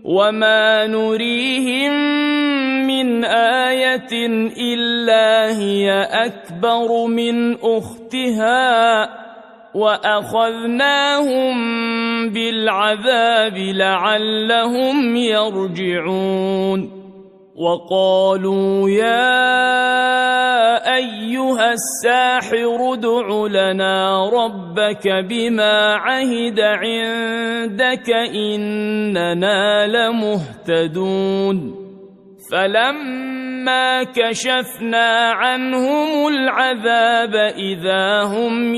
وما نريهم من آية إلا هي أكبر من أختها وأخذناهم بالعذاب لعلهم يرجعون وقالوا يا أيها الساحر ادع لنا ربك بما عهد عندك إننا لمهتدون فلما كشفنا عنهم العذاب إذا هم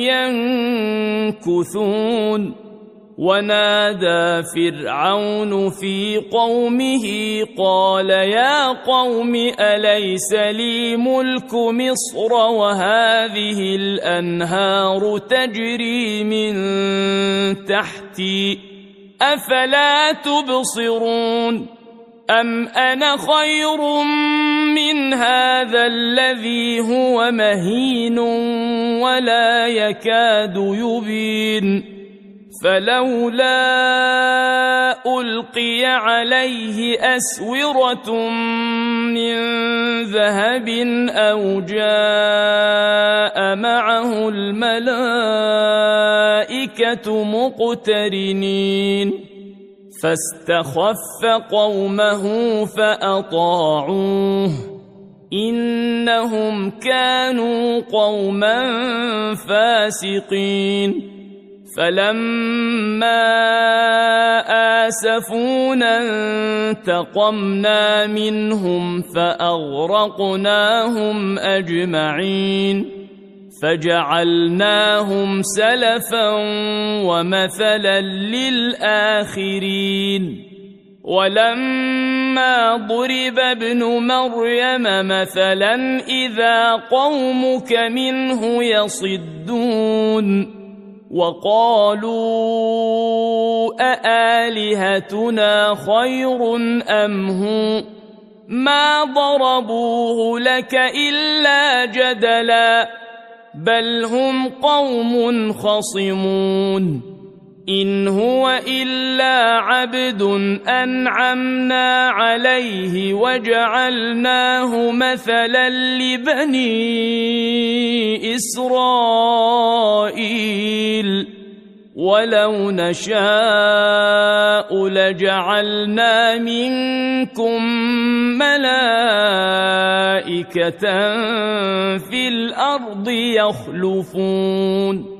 ينكثون ونادى فرعون في قومه قال يا قوم أليس لي ملك مصر وهذه الأنهار تجري من تحتي أفلا تبصرون أم أنا خير من هذا الذي هو مهين ولا يكاد يبين فلولا ألقي عليه أسورة من ذهب أو جاء معه الملائكة مقترنين فاستخف قومه فأطاعوه إنهم كانوا قوما فاسقين فلما آسفونا انتقمنا منهم فأغرقناهم أجمعين فجعلناهم سلفا ومثلا للآخرين ولما ضرب ابن مريم مثلا إذا قومك منه يصدون وقالوا أآلهتنا خير أم هو ما ضربوه لك إلا جدلا بل هم قوم خصمون إن هو إلا عبد أنعمنا عليه وجعلناه مثلا لبني إسرائيل ولو نشاء لجعلنا منكم ملائكة في الأرض يخلفون